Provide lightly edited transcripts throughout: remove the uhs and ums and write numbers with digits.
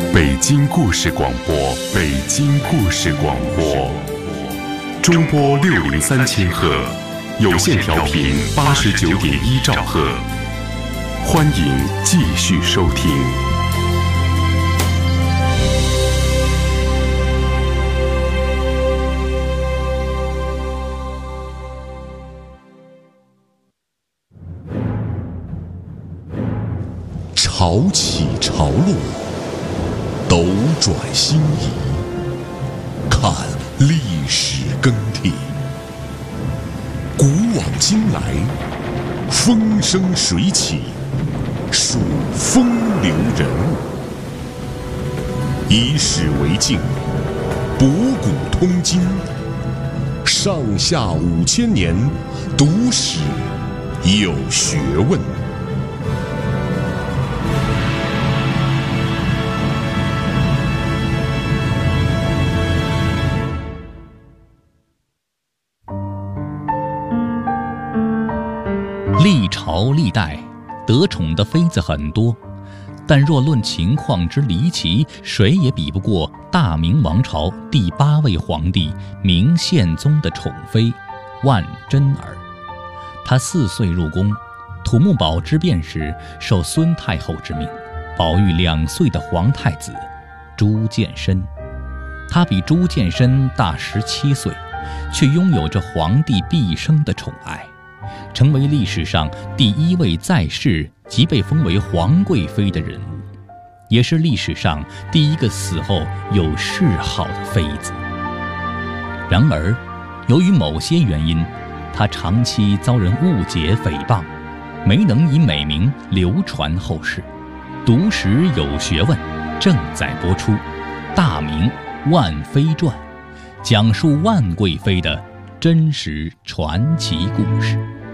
北京故事广播，北京故事广播，中波603千赫，有线调频89.1兆赫，欢迎继续收听。潮起潮落，斗转星移，看历史更替，古往今来，风生水起，数风流人物，以史为镜，博古通今，上下5000年，读史有学问。 历朝历代得宠的妃子很多，但若论情况之离奇，谁也比不过大明王朝第8位皇帝明宪宗的宠妃万贞儿。她4岁入宫，土木堡之变时受孙太后之命，保育2岁的皇太子朱见深。她比朱见深大17岁，却拥有着皇帝毕生的宠爱，成为历史上第1位在世即被封为皇贵妃的人物，也是历史上第1个死后有谥号的妃子。然而，由于某些原因，她长期遭人误解诽谤，没能以美名流传后世。读史有学问正在播出《大明万妃传》，讲述万贵妃的真实传奇故事。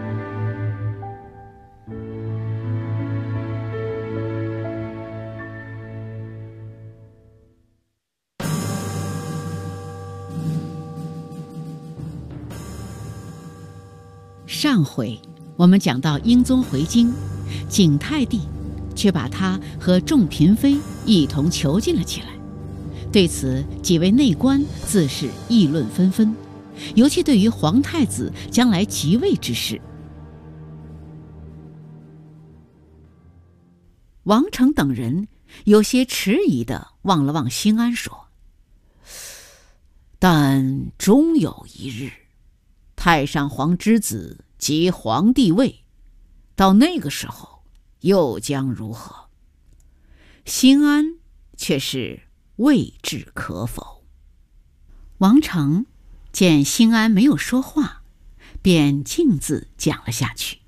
上回我们讲到英宗回京，景泰帝却把他和众嫔妃一同囚禁了起来。对此，几位内官自是议论纷纷，尤其对于皇太子将来即位之事，王成等人有些迟疑地望了望兴安，说：“但终有一日，太上皇之子即皇帝位，到那个时候又将如何？”兴安却是未置可否。王成见兴安没有说话，便径自讲了下去。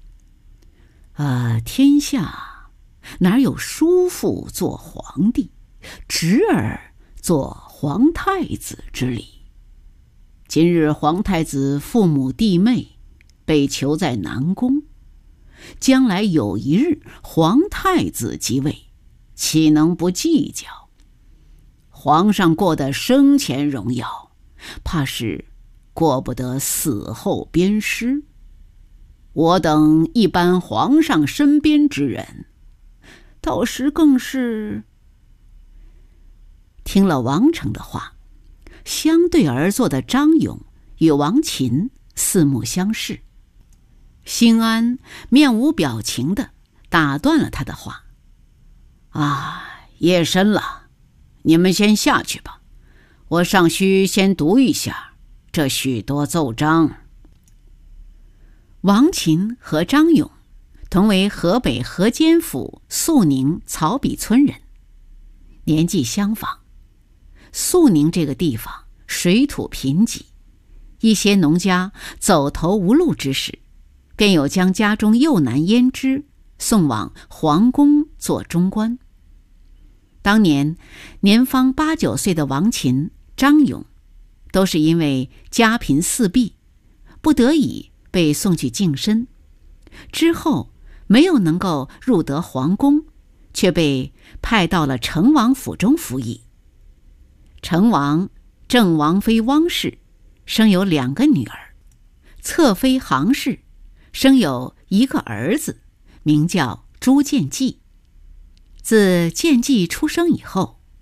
天下哪有叔父做皇帝，侄儿做皇太子之理？今日皇太子父母弟妹被囚在南宫，将来有一日皇太子即位，岂能不计较？皇上过得生前荣耀，怕是过不得死后鞭尸。我等一般皇上身边之人，到时更是……听了王成的话，相对而坐的张勇与王琴四目相视。兴安面无表情地打断了他的话：“夜深了，你们先下去吧，我尚需先读一下这许多奏章。”王琴和张勇同为河北河间府肃宁曹笔村人，年纪相仿。肃宁这个地方水土贫瘠，一些农家走投无路之时，便有将家中幼男胭脂送往皇宫做中官。当年年方8、9岁的王琴、张勇，都是因为家贫四壁，不得已被送去净身，之后没有能够入得皇宫，却被派到了成王府中服役。成王正王妃汪氏生有2个女儿，侧妃杭氏生有1个儿子，名叫朱见济。自见济出生以后，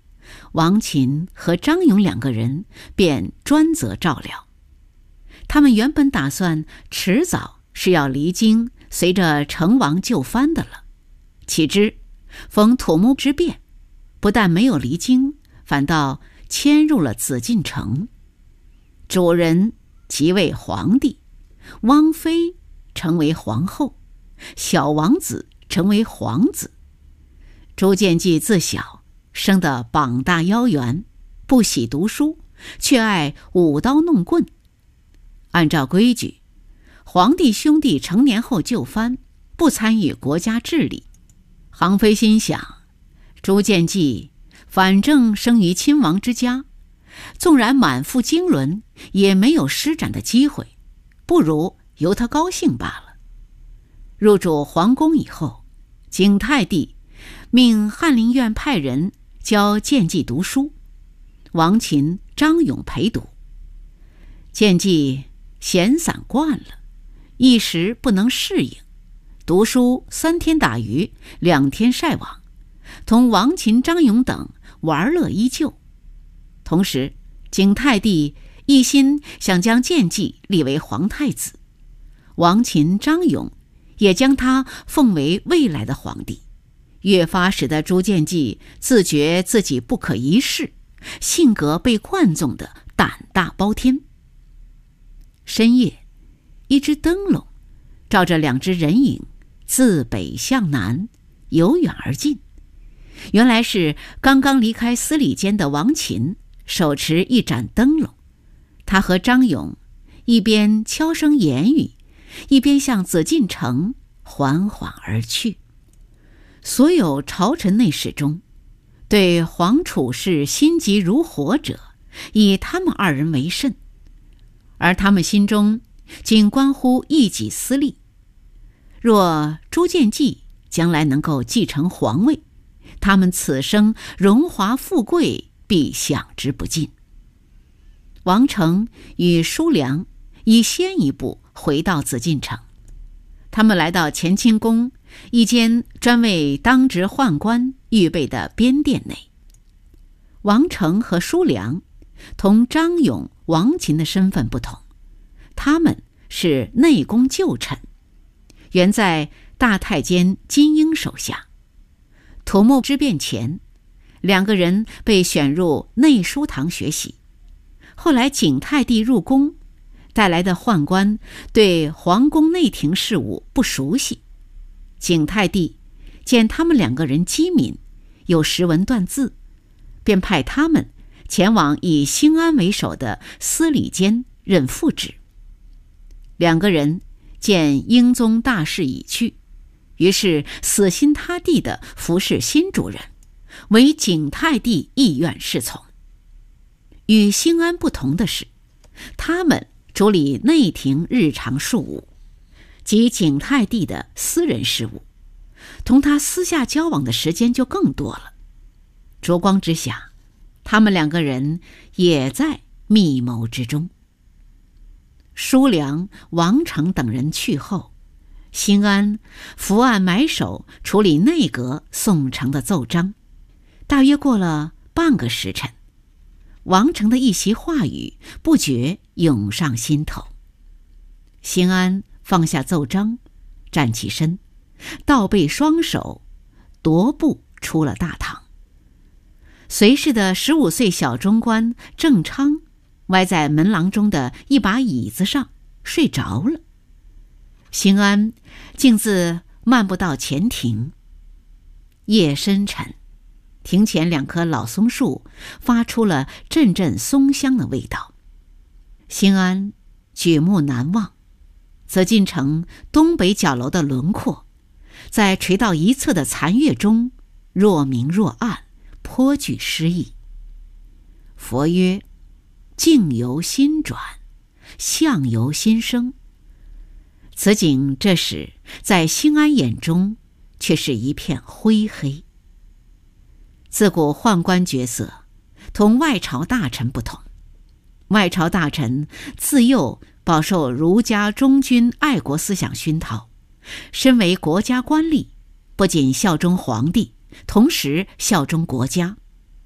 王琴和张勇2个人便专责照料。他们原本打算迟早是要离京，随着成王就藩的了。岂知逢土木之变，不但没有离京，反倒迁入了紫禁城。主人即位皇帝，汪妃成为皇后，小王子成为皇子。朱见济自小生得膀大腰圆，不喜读书，却爱舞刀弄棍。按照规矩，皇帝兄弟成年后就藩，不参与国家治理。杭妃心想，朱见济反正生于亲王之家，纵然满腹经纶，也没有施展的机会，不如由他高兴罢了。入主皇宫以后，景泰帝命翰林院派人教见济读书，王琴、张勇陪读。见济闲散惯了，一时不能适应，读书3天打鱼，2天晒网，同王琴、张勇等玩乐依旧。同时，景泰帝一心想将见济立为皇太子，王琴、张勇也将他奉为未来的皇帝，越发使得朱见济自觉自己不可一世，性格被灌纵的胆大包天。深夜，一只灯笼照着2只人影自北向南由远而近。原来是刚刚离开司礼监的王琴手持一盏灯笼，他和张勇一边悄声言语，一边向紫禁城缓缓而去。所有朝臣内侍中对皇储氏心急如火者，以他们2人为甚，而他们心中仅关乎一己私利。若朱见济将来能够继承皇位，他们此生荣华富贵必享之不尽。王成与叔良已先一步回到紫禁城，他们来到乾清宫一间专为当值宦官预备的边殿内。王成和叔良同张勇、王琴的身份不同，他们是内宫旧臣，原在大太监金英手下。土木之变前，2个人被选入内书堂学习。后来景泰帝入宫，带来的宦官对皇宫内廷事务不熟悉。景泰帝见他们2个人机敏，有识文断字，便派他们前往以兴安为首的司礼监任副职。2个人见英宗大势已去，于是死心塌地地服侍新主人，为景泰帝意愿侍从。与兴安不同的是，他们处理内廷日常事务及景泰帝的私人事务，同他私下交往的时间就更多了。烛光之下，他们2个人也在密谋之中。叔良、王成等人去后，兴安伏案埋首处理内阁送呈的奏章。大约过了半个时辰，王成的一席话语不觉涌上心头。兴安放下奏章，站起身，倒背双手，踱步出了大堂。随侍的15岁小中官郑昌歪在门廊中的一把椅子上睡着了。兴安径自漫步到前庭。夜深沉，庭前2棵老松树发出了阵阵松香的味道。兴安举目难望，紫禁城东北角楼的轮廓在垂到一侧的残月中若明若暗，颇具诗意。佛曰：境由心转，相由心生。此景这时在兴安眼中却是一片灰黑。自古宦官角色同外朝大臣不同，外朝大臣自幼饱受儒家忠君爱国思想熏陶，身为国家官吏，不仅效忠皇帝，同时效忠国家。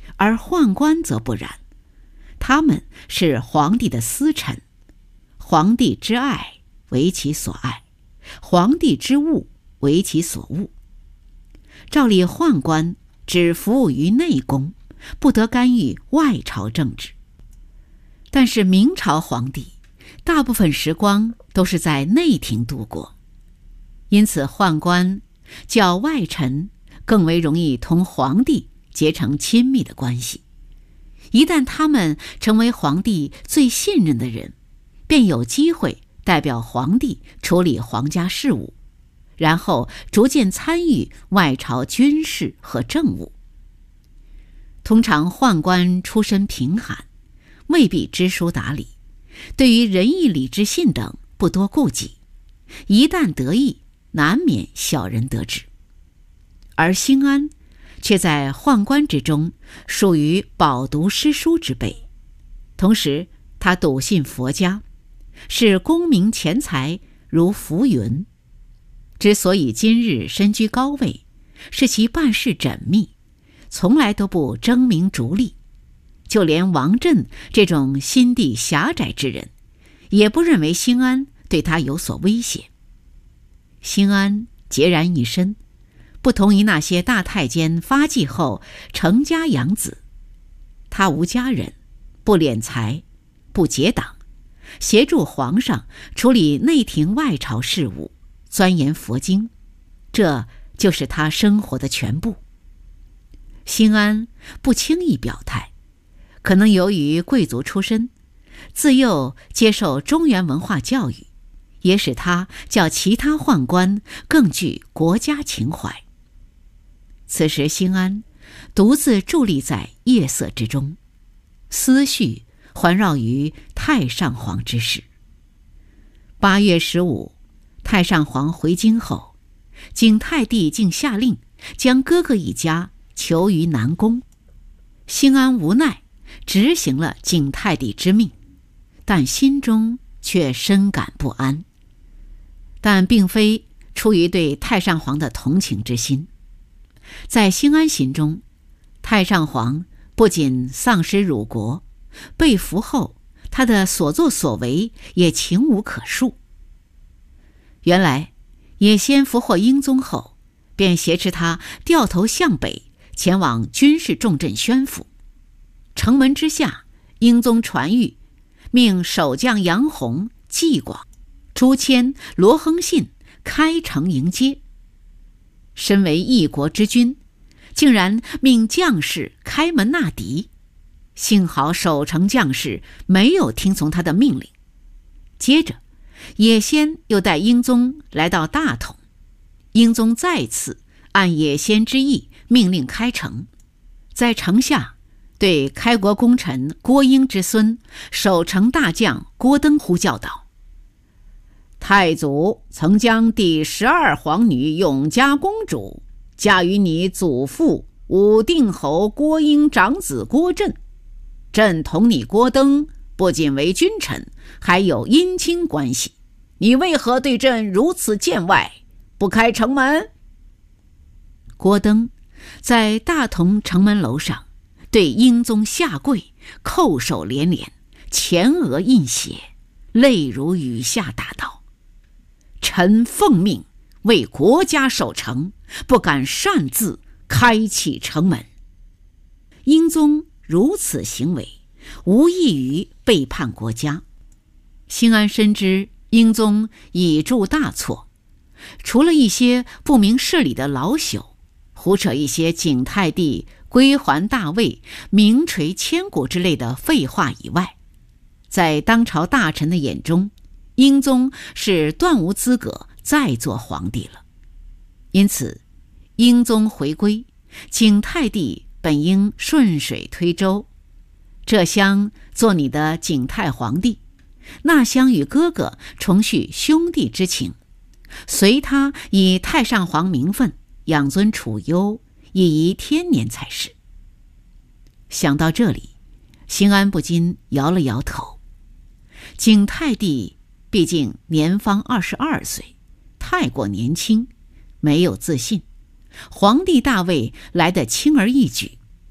而宦官则不然，他们是皇帝的私臣，皇帝之爱为其所爱，皇帝之恶为其所恶。照例宦官只服务于内宫，不得干预外朝政治。但是明朝皇帝大部分时光都是在内廷度过，因此宦官较外臣更为容易同皇帝结成亲密的关系。一旦他们成为皇帝最信任的人，便有机会代表皇帝处理皇家事务，然后逐渐参与外朝军事和政务。通常宦官出身贫寒，未必知书达理，对于仁义礼智信等不多顾忌，一旦得意，难免小人得志。而兴安却在宦官之中属于饱读诗书之辈，同时他笃信佛家，是功名钱财如浮云。之所以今日身居高位，是其办事缜密，从来都不争名逐利。就连王振这种心地狭窄之人，也不认为兴安对他有所威胁。兴安孑然一身，不同于那些大太监发迹后成家养子，他无家人，不敛财，不结党，协助皇上处理内廷外朝事务，钻研佛经，这就是他生活的全部。兴安不轻易表态，可能由于贵族出身，自幼接受中原文化教育，也使他较其他宦官更具国家情怀。此时兴安独自伫立在夜色之中，思绪环绕于太上皇之事。8月15，太上皇回京后，景泰帝竟下令将哥哥一家囚于南宫。兴安无奈执行了景泰帝之命，但心中却深感不安。但并非出于对太上皇的同情之心，在兴安心中，太上皇不仅丧失辱国，被俘后他的所作所为也情无可述。原来也先俘获英宗后，便挟持他掉头向北，前往军事重镇宣府。城门之下，英宗传谕，命守将杨洪、纪广、朱谦、罗亨信开城迎接。身为一国之君，竟然命将士开门纳敌，幸好守城将士没有听从他的命令。接着也先又带英宗来到大同，英宗再次按也先之意命令开城，在城下对开国功臣郭英之孙守城大将郭登呼叫道：太祖曾将第12皇女永嘉公主嫁于你祖父武定侯郭英长子郭振，朕同你郭登不仅为君臣，还有姻亲关系，你为何对朕如此见外，不开城门？郭登在大同城门楼上对英宗下跪，叩首连连，前额印血，泪如雨下，答道：臣奉命为国家守城，不敢擅自开启城门。英宗如此行为，无异于背叛国家。兴安深知英宗已铸大错，除了一些不明事理的老朽，胡扯一些景泰帝归还大位、名垂千古之类的废话以外，在当朝大臣的眼中，英宗是断无资格再做皇帝了。因此英宗回归，景泰帝本应顺水推舟，这厢做你的景泰皇帝，那厢与哥哥重续兄弟之情，随他以太上皇名分养尊处优，以宜天年才是。想到这里，兴安不禁摇了摇头。景泰帝毕竟年方22岁，太过年轻，没有自信，皇帝大位来得轻而易举，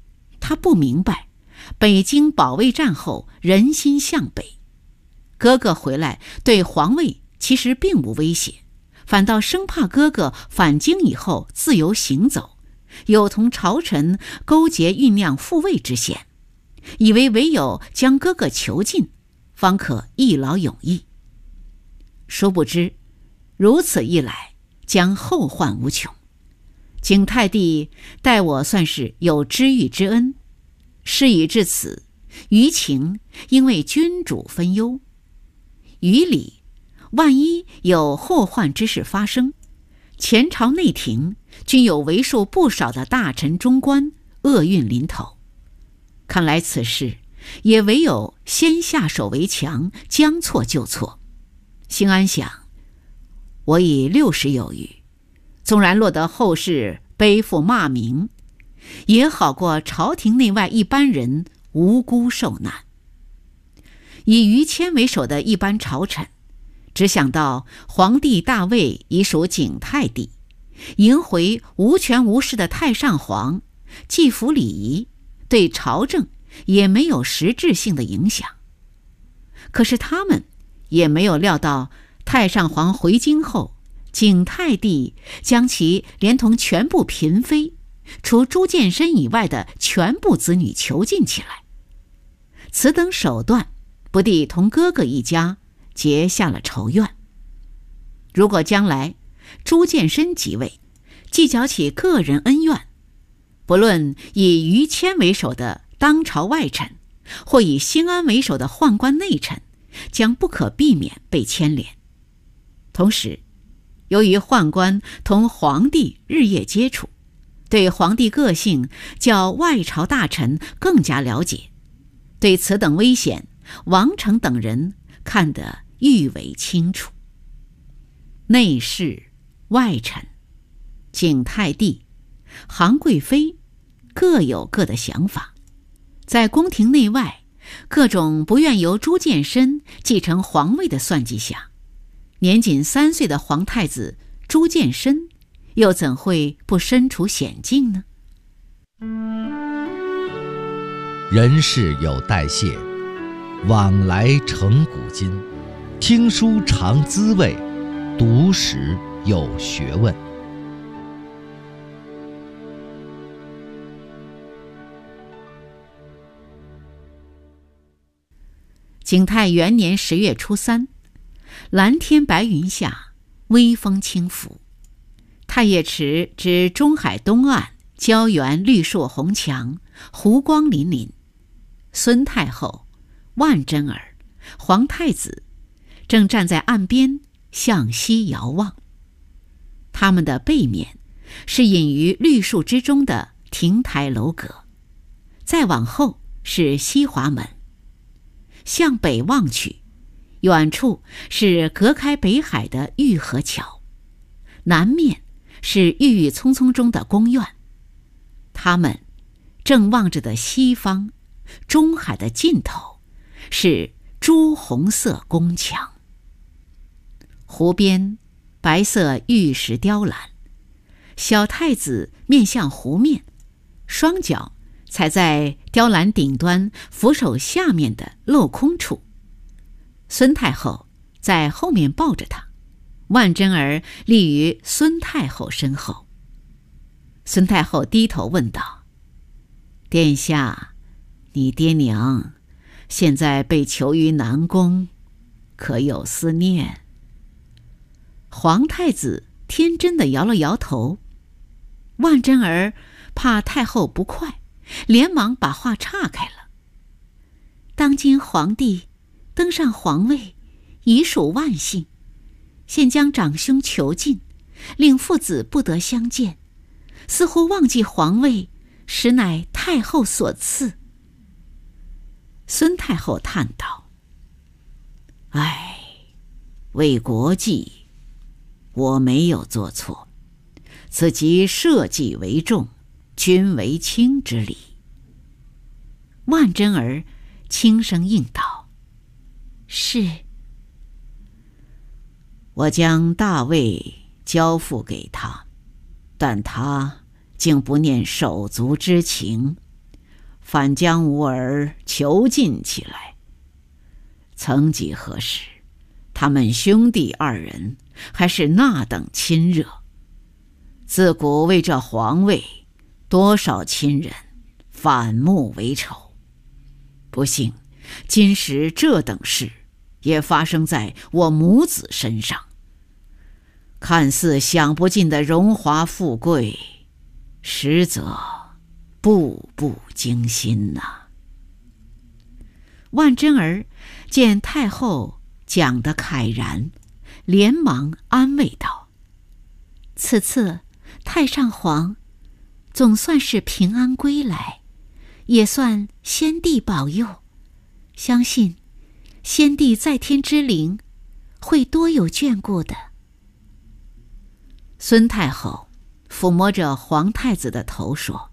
他不明白，北京保卫战后人心向北，哥哥回来对皇位其实并无威胁，反倒生怕哥哥返京以后自由行走，有同朝臣勾结酝酿复位之嫌，以为唯有将哥哥囚禁，方可一劳永逸。殊不知，如此一来，将后患无穷。景泰帝待我算是有知遇之恩，事已至此，于情应为君主分忧，于理万一有后患之事发生，前朝内廷均有为数不少的大臣中官厄运临头。看来此事也唯有先下手为强，将错就错。兴安想，我已60有余，纵然落得后世背负骂名，也好过朝廷内外一般人无辜受难。以于谦为首的一般朝臣，只想到皇帝大位已属景泰帝，迎回无权无势的太上皇，既服礼仪，对朝政也没有实质性的影响。可是他们也没有料到，太上皇回京后，景泰帝将其连同全部嫔妃，除朱见深以外的全部子女囚禁起来。此等手段，不敌同哥哥一家结下了仇怨。如果将来朱见深即位，计较起个人恩怨，不论以于谦为首的当朝外臣，或以兴安为首的宦官内臣，将不可避免被牵连。同时，由于宦官同皇帝日夜接触，对皇帝个性较外朝大臣更加了解，对此等危险，王成等人看得愈为清楚。内侍、外臣、景泰帝、杭贵妃各有各的想法，在宫廷内外各种不愿由朱见深继承皇位的算计下，年仅3岁的皇太子朱见深又怎会不身处险境呢？ 人事有代谢，往来成古今。听书尝滋味，读史有学问。 景泰元年10月初3，蓝天白云下，微风轻拂，太液池之中海东岸，郊园绿树红墙，湖光粼粼。孙太后、万贞儿、皇太子正站在岸边向西遥望，他们的背面是隐于绿树之中的亭台楼阁，再往后是西华门。向北望去，远处是隔开北海的玉河桥，南面是郁郁葱葱中的宫苑。他们正望着的西方，中海的尽头，是朱红色宫墙。湖边白色玉石雕栏，小太子面向湖面，双脚踩在雕栏顶端扶手下面的镂空处。孙太后在后面抱着他，万贞儿立于孙太后身后。孙太后低头问道：“殿下，你爹娘现在被囚于南宫，可有思念？”皇太子天真地摇了摇头。万贞儿怕太后不快，连忙把话岔开了。当今皇帝登上皇位，已属万幸，现将长兄囚禁，令父子不得相见，似乎忘记皇位实乃太后所赐。孙太后叹道：“唉，为国计，我没有做错，此即社稷为重，君为轻之理。”万贞儿轻声应道：“是。”我将大位交付给他，但他竟不念手足之情， 反将吾儿囚禁起来。曾几何时，他们兄弟二人还是那等亲热。自古为这皇位，多少亲人反目为仇。不幸今时这等事也发生在我母子身上。看似享不尽的荣华富贵，实则步步惊心呐。万贞儿见太后讲得慨然，连忙安慰道：此次太上皇总算是平安归来，也算先帝保佑，相信先帝在天之灵会多有眷顾的。孙太后抚摸着皇太子的头说：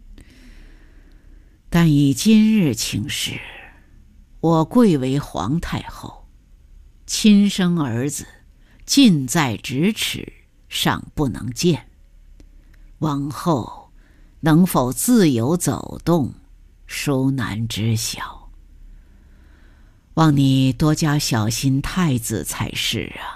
但以今日情势，我贵为皇太后，亲生儿子近在咫尺，尚不能见，往后能否自由走动，殊难知晓。望你多加小心太子才是啊。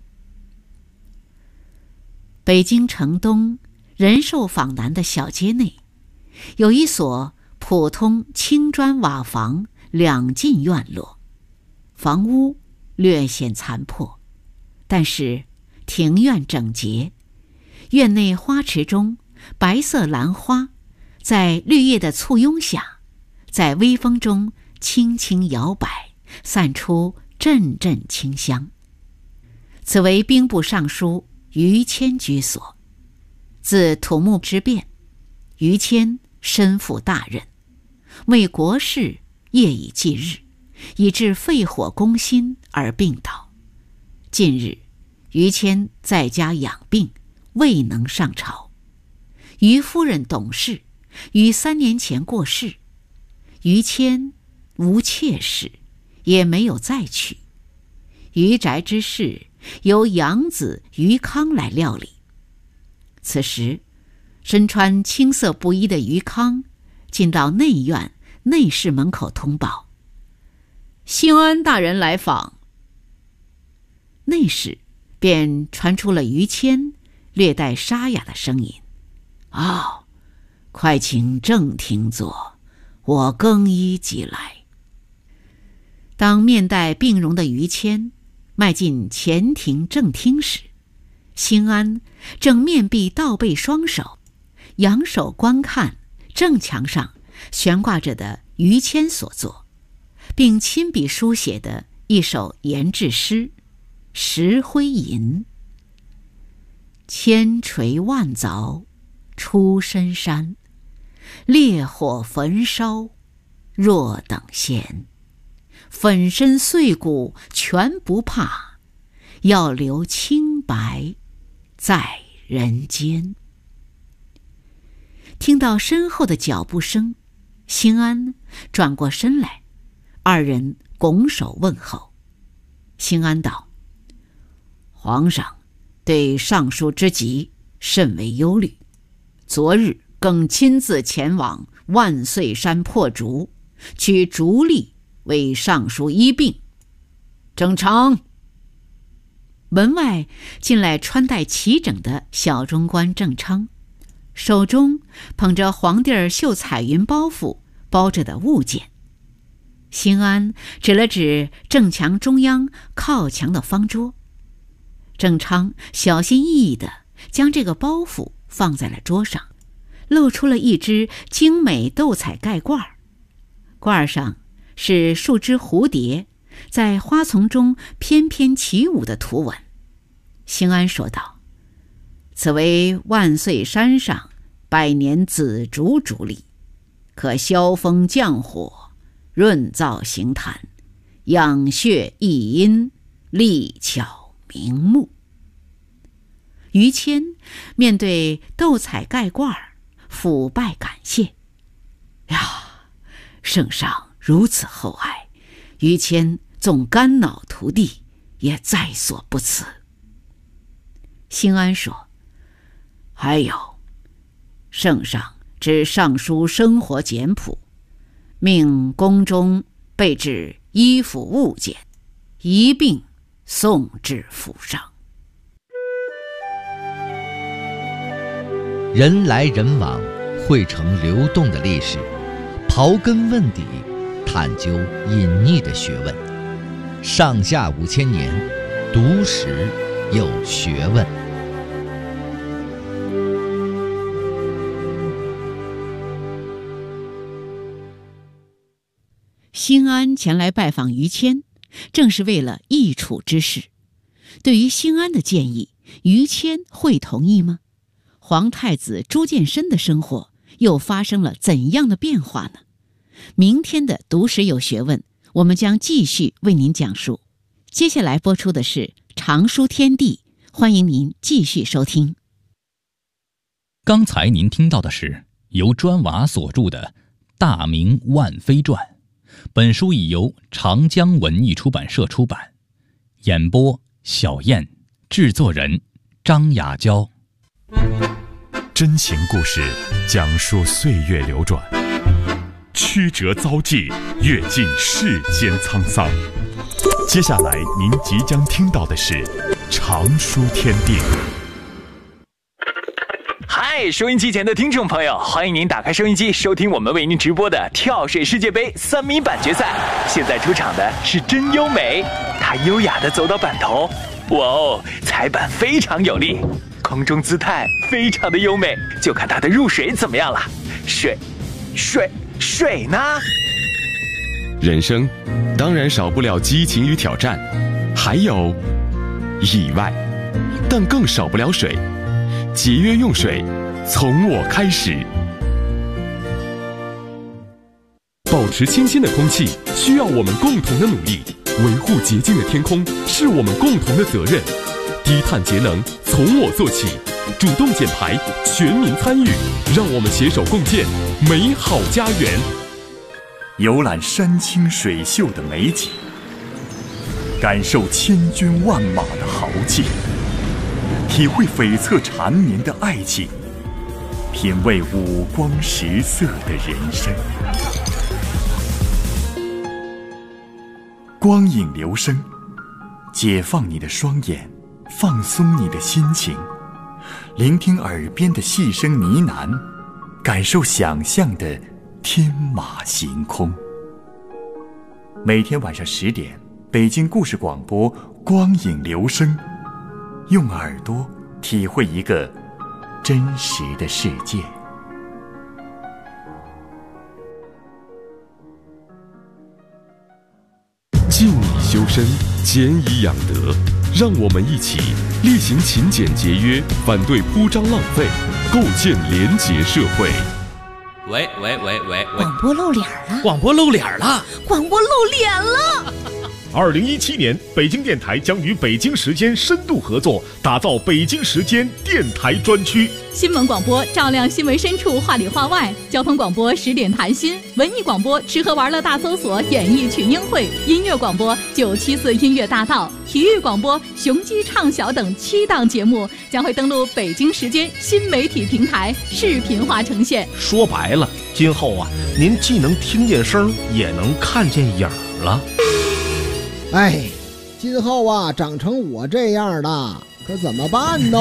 北京城东人寿坊南的小街内，有一所普通青砖瓦房两进院落，房屋略显残破，但是庭院整洁，院内花池中白色兰花在绿叶的簇拥下，在微风中轻轻摇摆，散出阵阵清香。此为兵部尚书于谦居所。自土木之变，于谦身负大任，为国事夜以继日，以致肺火攻心而病倒。近日于谦在家养病，未能上朝。于夫人董氏于3年前过世，于谦无妾室，也没有再娶。于宅之事由养子于康来料理。此时身穿青色布衣的于康进到内院内室门口通报：兴安大人来访。内室便传出了于谦略带沙哑的声音：快请正厅坐，我更衣即来。当面带病容的于谦迈进前庭正厅时，兴安正面壁倒背双手，仰首观看正墙上悬挂着的于谦所作，并亲笔书写的一首言志诗《石灰吟》：千锤万凿出深山，烈火焚烧若等闲。粉身碎骨全不怕，要留清白在人间。听到身后的脚步声，兴安转过身来，二人拱手问候。兴安道：皇上对上书之急甚为忧虑，昨日更亲自前往万岁山破竹，取竹笠为上书医病。正常。门外进来穿戴齐整的小中官郑昌，手中捧着黄地儿绣彩云包袱包着的物件。兴安指了指正墙中央靠墙的方桌，郑昌小心翼翼地将这个包袱放在了桌上，露出了一只精美斗彩盖罐儿，罐上是数只蝴蝶在花丛中翩翩起舞的图文。兴安说道：此为万岁山上百年紫竹竹笠，可消风降火，润燥行痰，养血益阴，利巧明目。于谦面对斗彩盖罐俯拜感谢：圣上如此厚爱，于谦纵肝脑涂地，也在所不辞。兴安说：还有，圣上知尚书生活简朴， 命宫中备置衣服物件，一并送至府上。 人来人往，汇成流动的历史，刨根问底，探究隐匿的学问。上下5000年，读史有学问。 辛安前来拜访于谦，正是为了易楚之事。对于辛安的建议，于谦会同意吗？皇太子朱见深的生活又发生了怎样的变化呢？明天的读史有学问，我们将继续为您讲述。接下来播出的是常书天地，欢迎您继续收听。 刚才您听到的是由砖瓦所著的《大明万妃传》，本书已由长江文艺出版社出版。演播小燕，制作人张雅娇。 真情故事讲述岁月流转，曲折遭际，阅尽世间沧桑。接下来您即将听到的是常书天地。 嗨，收音机前的听众朋友，欢迎您打开收音机，收听我们为您直播的跳水世界杯3米板决赛。现在出场的是真优美，她优雅地走到板头，哇哦，踩板非常有力，空中姿态非常的优美，就看她的入水怎么样了。水呢？ 人生当然少不了激情与挑战，还有意外，但更少不了水。节约用水，从我开始。保持清新的空气需要我们共同的努力，维护洁净的天空是我们共同的责任。低碳节能，从我做起，主动减排，全民参与，让我们携手共建美好家园。 游览山清水秀的美景，感受千军万马的豪气，体会悱恻缠绵的爱情，品味五光十色的人生。光影流声，解放你的双眼，放松你的心情，聆听耳边的细声呢喃，感受想象的天马行空。每天晚上10点，北京故事广播光影流声，用耳朵体会一个真实的世界。 静以修身，俭以养德，让我们一起力行勤俭节约，反对铺张浪费，构建廉洁社会。 喂， 广播露脸了！ 广播露脸了！ 广播露脸了 ！2017年，北京电台将与北京时间深度合作，打造北京时间电台专区。 新闻广播照亮新闻深处，话里话外；交通广播10点谈心；文艺广播吃喝玩乐大搜索，演艺群英会；音乐广播974音乐大道；体育广播雄鸡唱晓等7档节目将会登陆北京时间新媒体平台，视频化呈现。 说白了，今后啊，您既能听见声，也能看见影了。 哎，今后啊，长成我这样的，可怎么办呢？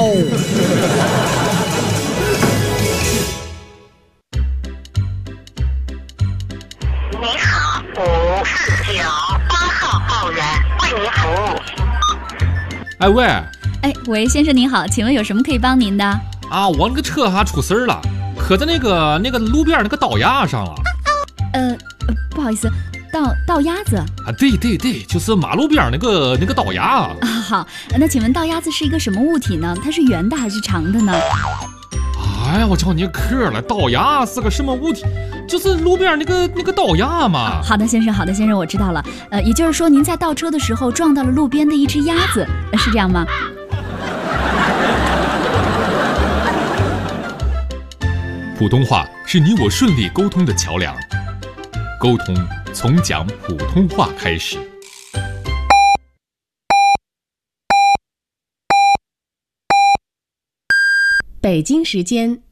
你好，549 8号报员为您服务。 哎喂，先生您好，请问有什么可以帮您的？ 啊，我那个车还出事儿了，可在那个路边那个道牙上了。 不好意思。倒鸭子啊，对，就是马路边那个倒牙啊。 好，那请问倒鸭子是一个什么物体呢？它是圆的还是长的呢？ 哎呀，我叫你客了，倒牙是个什么物体？就是路边那个倒牙嘛。 好的，先生，我知道了。也就是说您在倒车的时候撞到了路边的一只鸭子，是这样吗？ 普通话是你我顺利沟通的桥梁，沟通从讲普通话开始。 北京时间